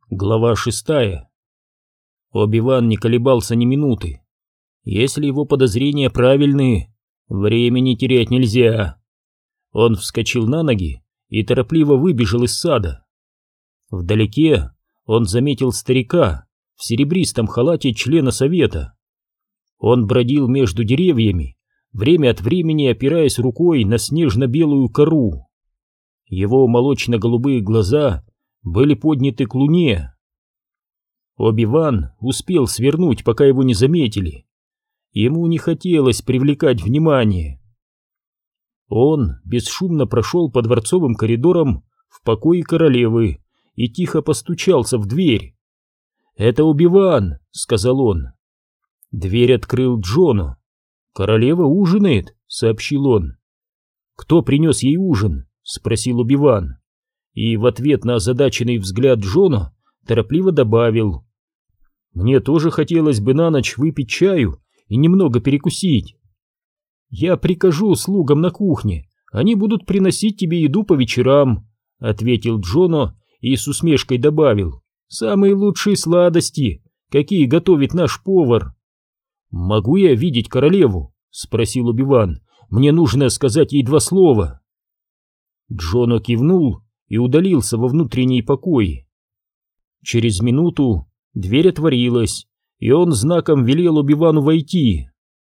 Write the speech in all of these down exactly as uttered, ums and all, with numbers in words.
Глава шестая. Оби-Ван не колебался ни минуты. Если его подозрения правильны, времени терять нельзя. Он вскочил на ноги и торопливо выбежал из сада. Вдалеке он заметил старика в серебристом халате члена совета. Он бродил между деревьями, время от времени опираясь рукой на снежно-белую кору. Его молочно-голубые глаза были подняты к луне. Оби-Ван успел свернуть, пока его не заметили. Ему не хотелось привлекать внимание. Он бесшумно прошел по дворцовым коридорам в покое королевы и тихо постучался в дверь. «Это Оби-Ван», — сказал он. Дверь открыл Джоно. «Королева ужинает», — сообщил он. «Кто принес ей ужин?» — спросил Оби-Ван. И в ответ на озадаченный взгляд Джоно торопливо добавил: «Мне тоже хотелось бы на ночь выпить чаю и немного перекусить. Я прикажу слугам на кухне, они будут приносить тебе еду по вечерам», — ответил Джоно и с усмешкой добавил: «самые лучшие сладости, какие готовит наш повар». «Могу я видеть королеву?» — спросил Оби-Ван. «Мне нужно сказать ей два слова». Джоно кивнул и удалился во внутренние покои. Через минуту дверь отворилась, и он знаком велел Оби-Вану войти.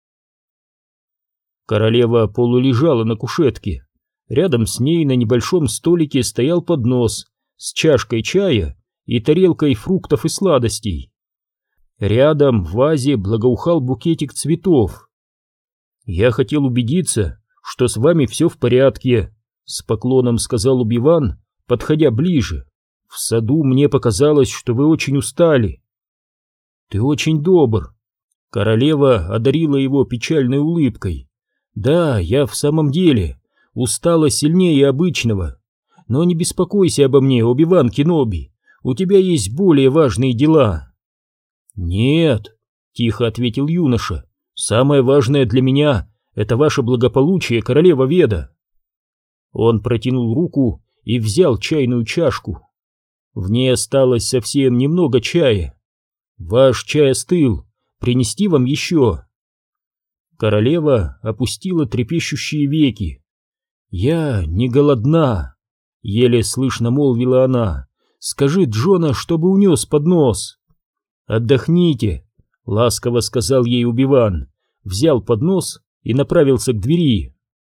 Королева полулежала на кушетке. Рядом с ней на небольшом столике стоял поднос с чашкой чая и тарелкой фруктов и сладостей. Рядом в вазе благоухал букетик цветов. «Я хотел убедиться, что с вами все в порядке», — с поклоном сказал Оби-Ван, подходя ближе. «В саду мне показалось, что вы очень устали». «Ты очень добр». Королева одарила его печальной улыбкой. «Да, я в самом деле устала сильнее обычного. Но не беспокойся обо мне, Оби-Ван Кеноби, у тебя есть более важные дела». «Нет», — тихо ответил юноша, — «самое важное для меня — это ваше благополучие, королева Веда». Он протянул руку и взял чайную чашку. В ней осталось совсем немного чая. «Ваш чай остыл, принести вам еще?» Королева опустила трепещущие веки. «Я не голодна», — еле слышно молвила она. «Скажи Джона, чтобы унес поднос». «Отдохните», — ласково сказал ей Оби-Ван, взял поднос и направился к двери.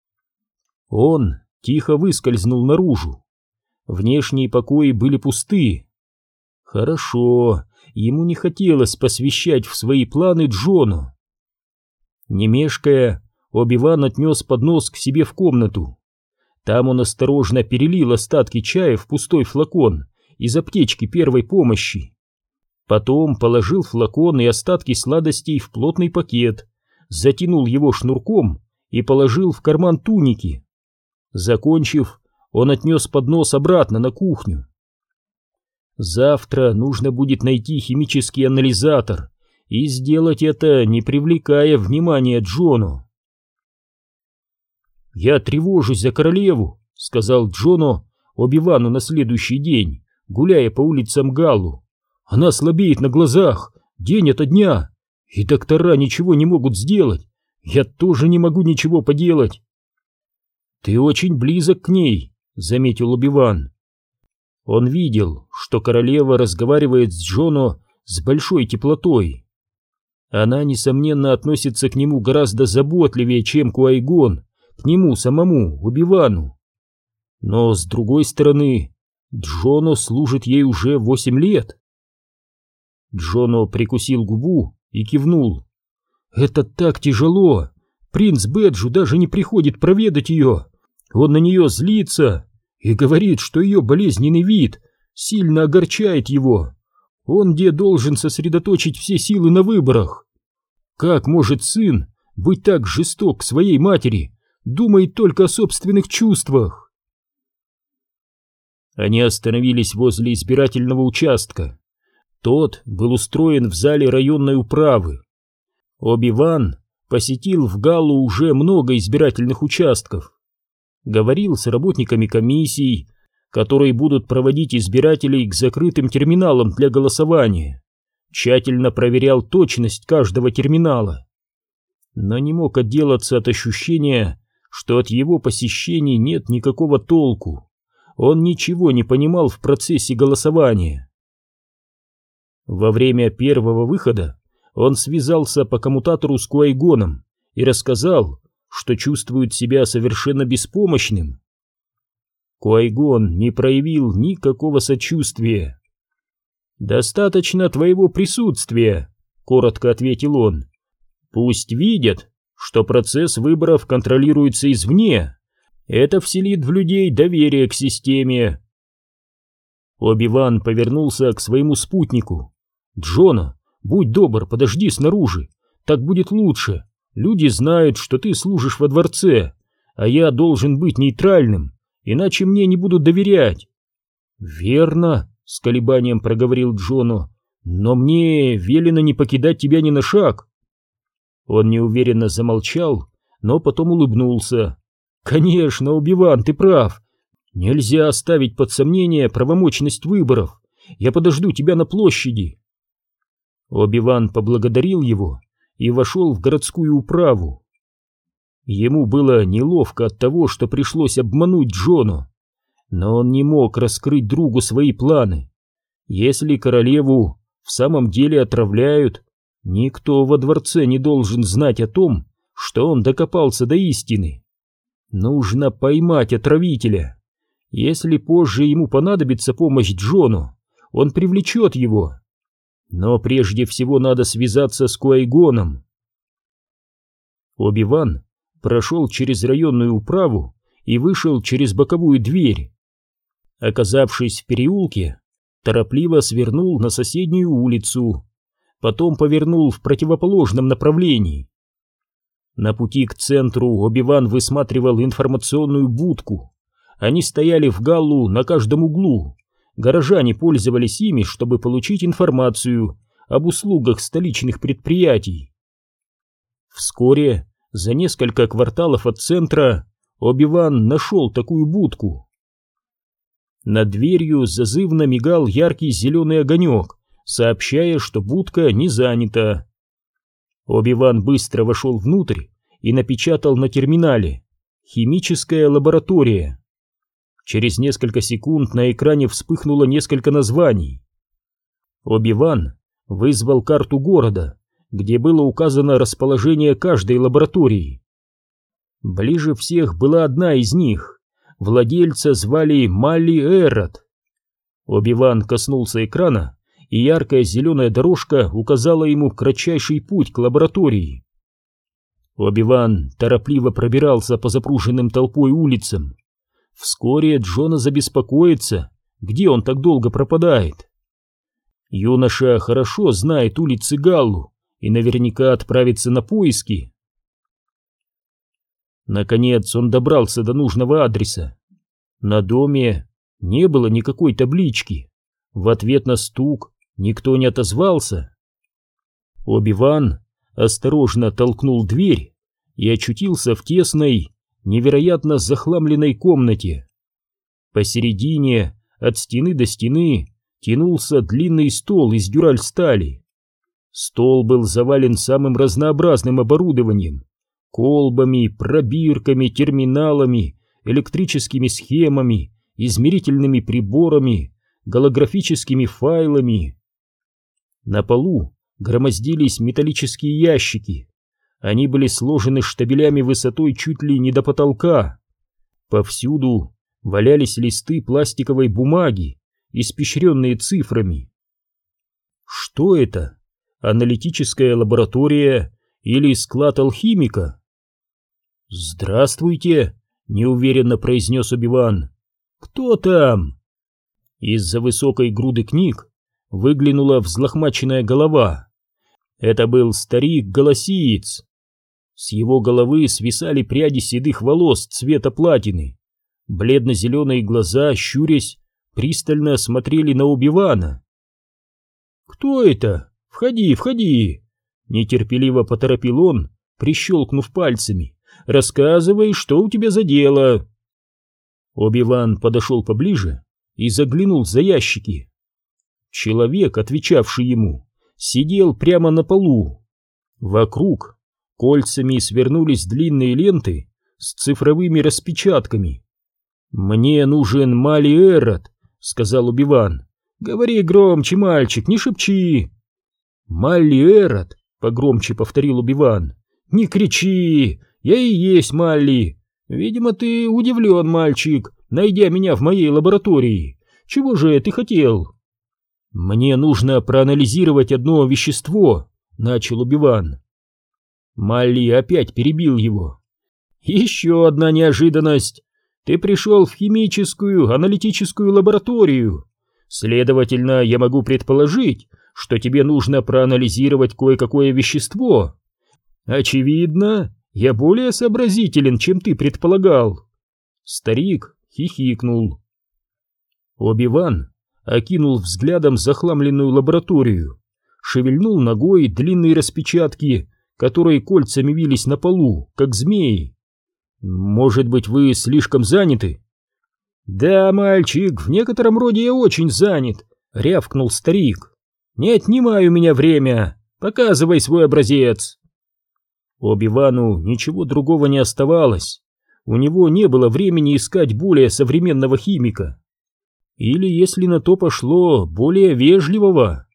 Он тихо выскользнул наружу. Внешние покои были пусты. Хорошо, ему не хотелось посвящать в свои планы Джону. Не мешкая, Оби-Ван отнес поднос к себе в комнату. Там он осторожно перелил остатки чая в пустой флакон из аптечки первой помощи. Потом положил флакон и остатки сладостей в плотный пакет, затянул его шнурком и положил в карман туники. Закончив, он отнес поднос обратно на кухню. Завтра нужно будет найти химический анализатор и сделать это, не привлекая внимания Джону. «Я тревожусь за королеву», — сказал Джоно Оби-Вану на следующий день, гуляя по улицам Галлу. «Она слабеет на глазах, день ото дня, и доктора ничего не могут сделать. Я тоже не могу ничего поделать». «Ты очень близок к ней», — заметил Оби-Ван. Он видел, что королева разговаривает с Джоно с большой теплотой. Она, несомненно, относится к нему гораздо заботливее, чем Куай-Гон, к нему самому, Оби-Вану. Но, с другой стороны, Джоно служит ей уже восемь лет. Джоно прикусил губу и кивнул. «Это так тяжело! Принц Бэджу даже не приходит проведать ее. Он на нее злится и говорит, что ее болезненный вид сильно огорчает его. Он где должен сосредоточить все силы на выборах. Как может сын быть так жесток к своей матери, думает только о собственных чувствах?» Они остановились возле избирательного участка. Тот был устроен в зале районной управы. Оби-Ван посетил в Галлу уже много избирательных участков. Говорил с работниками комиссий, которые будут проводить избирателей к закрытым терминалам для голосования. Тщательно проверял точность каждого терминала. Но не мог отделаться от ощущения, что от его посещений нет никакого толку. Он ничего не понимал в процессе голосования. Во время первого выхода он связался по коммутатору с Куайгоном и рассказал, что чувствует себя совершенно беспомощным. Куайгон не проявил никакого сочувствия. «Достаточно твоего присутствия», — коротко ответил он. «Пусть видят, что процесс выборов контролируется извне. Это вселит в людей доверие к системе». Оби-Ван повернулся к своему спутнику. «Джона, будь добр, подожди снаружи. Так будет лучше. Люди знают, что ты служишь во дворце, а я должен быть нейтральным, иначе мне не будут доверять». «Верно», — с колебанием проговорил Джоно, — «но мне велено не покидать тебя ни на шаг». Он неуверенно замолчал, но потом улыбнулся. «Конечно, Оби-Ван, ты прав. Нельзя оставить под сомнение правомочность выборов. Я подожду тебя на площади». Оби-Ван поблагодарил его и вошел в городскую управу. Ему было неловко от того, что пришлось обмануть Джону, но он не мог раскрыть другу свои планы. Если королеву в самом деле отравляют, никто во дворце не должен знать о том, что он докопался до истины. Нужно поймать отравителя. Если позже ему понадобится помощь Джону, он привлечет его. Но прежде всего надо связаться с Куайгоном. Оби-Ван прошел через районную управу и вышел через боковую дверь. Оказавшись в переулке, торопливо свернул на соседнюю улицу, потом повернул в противоположном направлении. На пути к центру Оби-Ван высматривал информационную будку. Они стояли в галлу на каждом углу. Горожане пользовались ими, чтобы получить информацию об услугах столичных предприятий. Вскоре, за несколько кварталов от центра, Оби-Ван нашел такую будку. Над дверью зазывно мигал яркий зеленый огонек, сообщая, что будка не занята. Оби-Ван быстро вошел внутрь и напечатал на терминале «Химическая лаборатория». Через несколько секунд на экране вспыхнуло несколько названий. Оби-Ван вызвал карту города, где было указано расположение каждой лаборатории. Ближе всех была одна из них. Владельца звали Малли Эррот. Оби-Ван коснулся экрана, и яркая зеленая дорожка указала ему кратчайший путь к лаборатории. Оби-Ван торопливо пробирался по запруженным толпой улицам. Вскоре Джона забеспокоится, где он так долго пропадает. Юноша хорошо знает улицы Галлу и наверняка отправится на поиски. Наконец он добрался до нужного адреса. На доме не было никакой таблички. В ответ на стук никто не отозвался. Оби-Ван осторожно толкнул дверь и очутился в тесной, невероятно захламленной комнате. Посередине, от стены до стены, тянулся длинный стол из дюраль-стали. Стол был завален самым разнообразным оборудованием: колбами, пробирками, терминалами, электрическими схемами, измерительными приборами, голографическими файлами. На полу громоздились металлические ящики. Они были сложены штабелями высотой чуть ли не до потолка. Повсюду валялись листы пластиковой бумаги, испещренные цифрами. Что это? Аналитическая лаборатория или склад алхимика? «Здравствуйте», — неуверенно произнес Оби-Ван. «Кто там?» Из-за высокой груды книг выглянула взлохмаченная голова. Это был старик-голосиец. С его головы свисали пряди седых волос цвета платины. Бледно-зеленые глаза, щурясь, пристально смотрели на Оби-Вана. «Кто это? Входи, входи!» Нетерпеливо поторопил он, прищелкнув пальцами. «Рассказывай, что у тебя за дело?» Оби-Ван подошел поближе и заглянул за ящики. Человек, отвечавший ему, сидел прямо на полу. Вокруг кольцами свернулись длинные ленты с цифровыми распечатками. «Мне нужен Мали Эррот», — сказал Оби-Ван. «Говори громче, мальчик, не шепчи». «Мали Эррот», — погромче повторил Оби-Ван. «Не кричи, я и есть Малли. Видимо, ты удивлен, мальчик, найдя меня в моей лаборатории. Чего же ты хотел?» «Мне нужно проанализировать одно вещество», — начал Оби-Ван. Малли опять перебил его. «Еще одна неожиданность. Ты пришел в химическую аналитическую лабораторию. Следовательно, я могу предположить, что тебе нужно проанализировать кое-какое вещество. Очевидно, я более сообразителен, чем ты предполагал». Старик хихикнул. Оби-Ван окинул взглядом захламленную лабораторию, шевельнул ногой длинные распечатки, которые кольцами вились на полу, как змеи. «Может быть, вы слишком заняты?» «Да, мальчик, в некотором роде я очень занят», — рявкнул старик. «Не отнимай у меня время, показывай свой образец». Оби-Вану ничего другого не оставалось. У него не было времени искать более современного химика. Или, если на то пошло, более вежливого.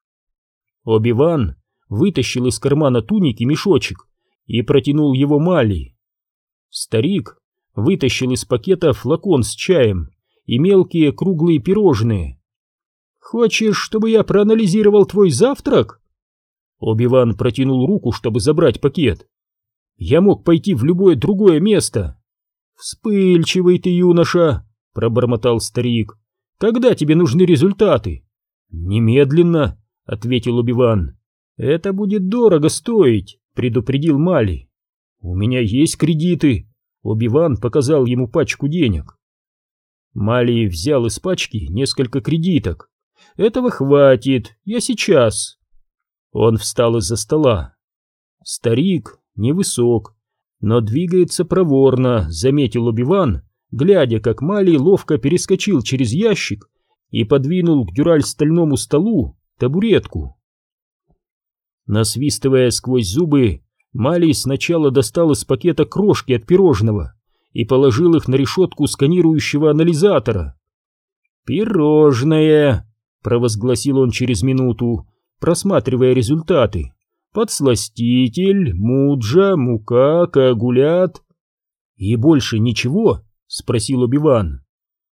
Оби-Ван вытащил из кармана туники мешочек и протянул его Мали. Старик вытащил из пакета флакон с чаем и мелкие круглые пирожные. «Хочешь, чтобы я проанализировал твой завтрак?» Оби-Ван протянул руку, чтобы забрать пакет. «Я мог пойти в любое другое место». «Вспыльчивый ты, юноша», — пробормотал старик. «Когда тебе нужны результаты?» «Немедленно», — ответил Оби-Ван. «Это будет дорого стоить», — предупредил Мали. «У меня есть кредиты», — Оби-Ван показал ему пачку денег. Мали взял из пачки несколько кредиток. «Этого хватит, я сейчас». Он встал из-за стола. Старик невысок, но двигается проворно, заметил Оби-Ван, глядя, как Мали ловко перескочил через ящик и подвинул к дюраль-стальному столу табуретку. Насвистывая сквозь зубы, Мали сначала достал из пакета крошки от пирожного и положил их на решетку сканирующего анализатора. «Пирожное!» — провозгласил он через минуту, просматривая результаты. «Подсластитель, муджа, мука, коагулят». «И больше ничего?» — спросил Оби-Ван.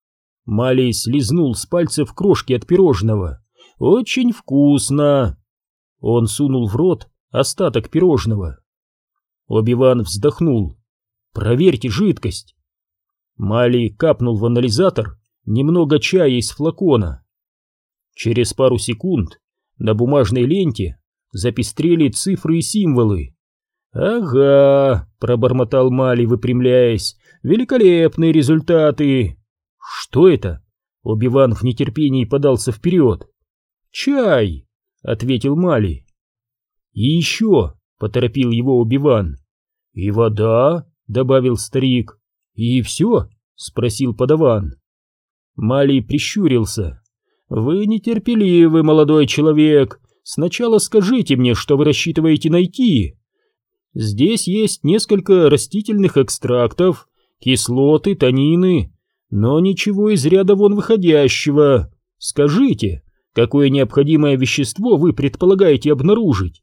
Мали слизнул с пальцев крошки от пирожного. «Очень вкусно!» Он сунул в рот остаток пирожного. Оби-Ван вздохнул. «Проверьте жидкость». Мали капнул в анализатор немного чая из флакона. Через пару секунд на бумажной ленте запестрели цифры и символы. «Ага», — пробормотал Мали, выпрямляясь, — «великолепные результаты». «Что это?» — Оби-Ван в нетерпении подался вперед. «Чай», — ответил Мали. «И еще», — поторопил его Оби-Ван. «И вода», — добавил старик. «И все?» — спросил подаван. Мали прищурился. «Вы нетерпеливый, молодой человек. Сначала скажите мне, что вы рассчитываете найти. Здесь есть несколько растительных экстрактов, кислоты, танины, но ничего из ряда вон выходящего. Скажите, какое необходимое вещество вы предполагаете обнаружить?»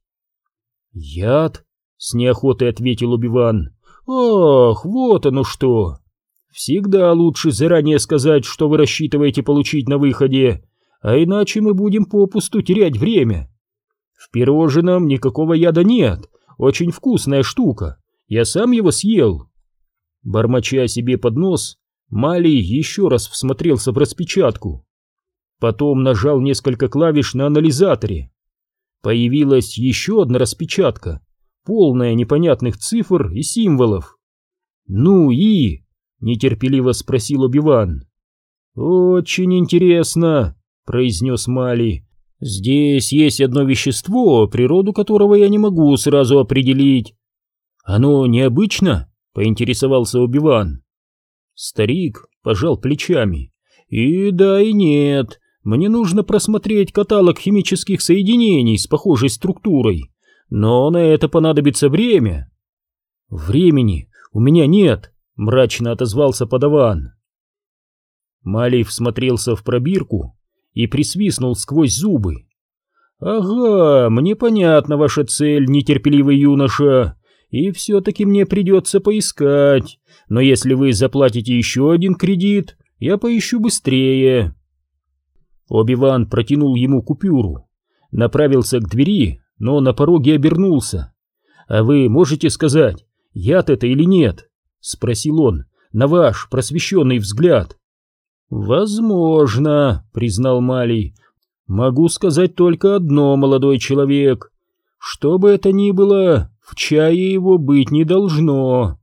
«Яд», — с неохотой ответил Оби-Ван. «Ах, вот оно что! Всегда лучше заранее сказать, что вы рассчитываете получить на выходе, а иначе мы будем попусту терять время. В пирожном никакого яда нет, очень вкусная штука, я сам его съел». Бормоча себе под нос, Мали еще раз всмотрелся в распечатку. Потом нажал несколько клавиш на анализаторе. Появилась еще одна распечатка, полная непонятных цифр и символов. «Ну и?» — нетерпеливо спросил Оби-Ван. «Очень интересно», — произнес Мали. «Здесь есть одно вещество, природу которого я не могу сразу определить». «Оно необычно?» — поинтересовался Оби-Ван. Старик пожал плечами. И да, и нет. Мне нужно просмотреть каталог химических соединений с похожей структурой, но на это понадобится время. Времени у меня нет, мрачно отозвался подаван. Малий всмотрелся в пробирку и присвистнул сквозь зубы. «Ага, мне понятна ваша цель, нетерпеливый юноша, и все-таки мне придется поискать, но если вы заплатите еще один кредит, я поищу быстрее». Оби-Ван протянул ему купюру, направился к двери, но на пороге обернулся. «А вы можете сказать, яд это или нет?» — спросил он, на ваш просвещенный взгляд. «Возможно», — признал Малий. «Могу сказать только одно, молодой человек. Что бы это ни было, в чае его быть не должно».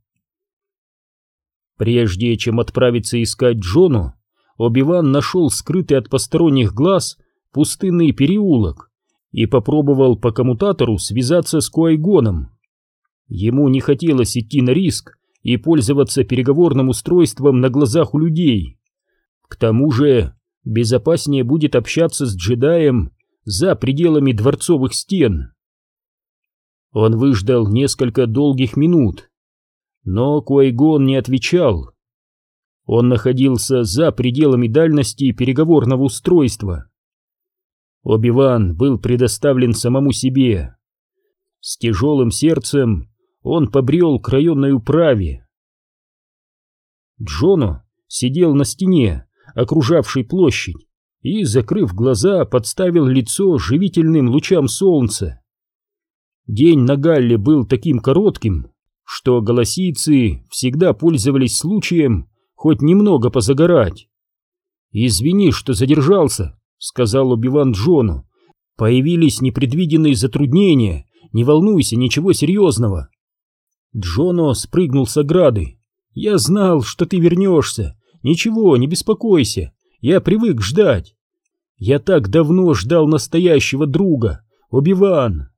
Прежде чем отправиться искать Джону, Оби-Ван нашел скрытый от посторонних глаз пустынный переулок и попробовал по коммутатору связаться с Куай-Гоном. Ему не хотелось идти на риск и пользоваться переговорным устройством на глазах у людей. К тому же безопаснее будет общаться с джедаем за пределами дворцовых стен. Он выждал несколько долгих минут, но Куай-Гон не отвечал. Он находился за пределами дальности переговорного устройства. Оби-Ван был предоставлен самому себе. С тяжелым сердцем он побрел к районной управе. Джоно сидел на стене, окружавшей площадь, и, закрыв глаза, подставил лицо живительным лучам солнца. День на Галле был таким коротким, что голосийцы всегда пользовались случаем хоть немного позагорать. «Извини, что задержался», — сказал Оби-Ван Джону. «Появились непредвиденные затруднения. Не волнуйся, ничего серьезного». Джоно спрыгнул с ограды. «Я знал, что ты вернешься. Ничего, не беспокойся. Я привык ждать. Я так давно ждал настоящего друга, Оби-Ван».